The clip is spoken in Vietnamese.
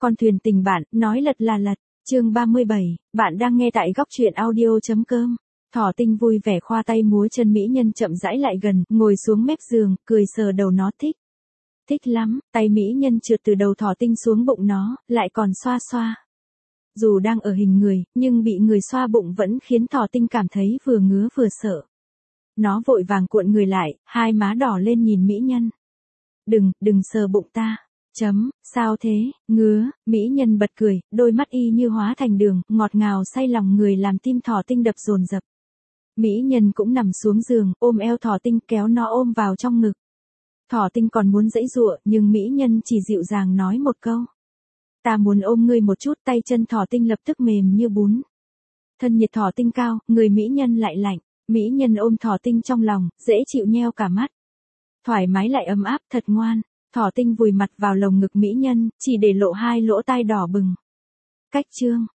Con thuyền tình bạn, nói lật là lật. Chương 37, bạn đang nghe tại góc truyện audio.com. Thỏ Tinh vui vẻ khoa tay múa chân, mỹ nhân chậm rãi lại gần, ngồi xuống mép giường, cười sờ đầu nó. Thích. Thích lắm, tay mỹ nhân trượt từ đầu Thỏ Tinh xuống bụng nó, lại còn xoa xoa. Dù đang ở hình người, nhưng bị người xoa bụng vẫn khiến Thỏ Tinh cảm thấy vừa ngứa vừa sợ. Nó vội vàng cuộn người lại, hai má đỏ lên nhìn mỹ nhân. Đừng sờ bụng ta. Sao thế, ngứa, mỹ nhân bật cười, đôi mắt y như hóa thành đường, ngọt ngào say lòng người làm tim Thỏ Tinh đập dồn dập. Mỹ nhân cũng nằm xuống giường, ôm eo Thỏ Tinh kéo nó ôm vào trong ngực. Thỏ Tinh còn muốn giãy giụa, nhưng mỹ nhân chỉ dịu dàng nói một câu. Ta muốn ôm ngươi một chút, tay chân Thỏ Tinh lập tức mềm như bún. Thân nhiệt Thỏ Tinh cao, người mỹ nhân lại lạnh, mỹ nhân ôm Thỏ Tinh trong lòng, dễ chịu nheo cả mắt. Thoải mái lại ấm áp, thật ngoan. Thỏ Tinh vùi mặt vào lồng ngực mỹ nhân, chỉ để lộ hai lỗ tai đỏ bừng. Cách chương.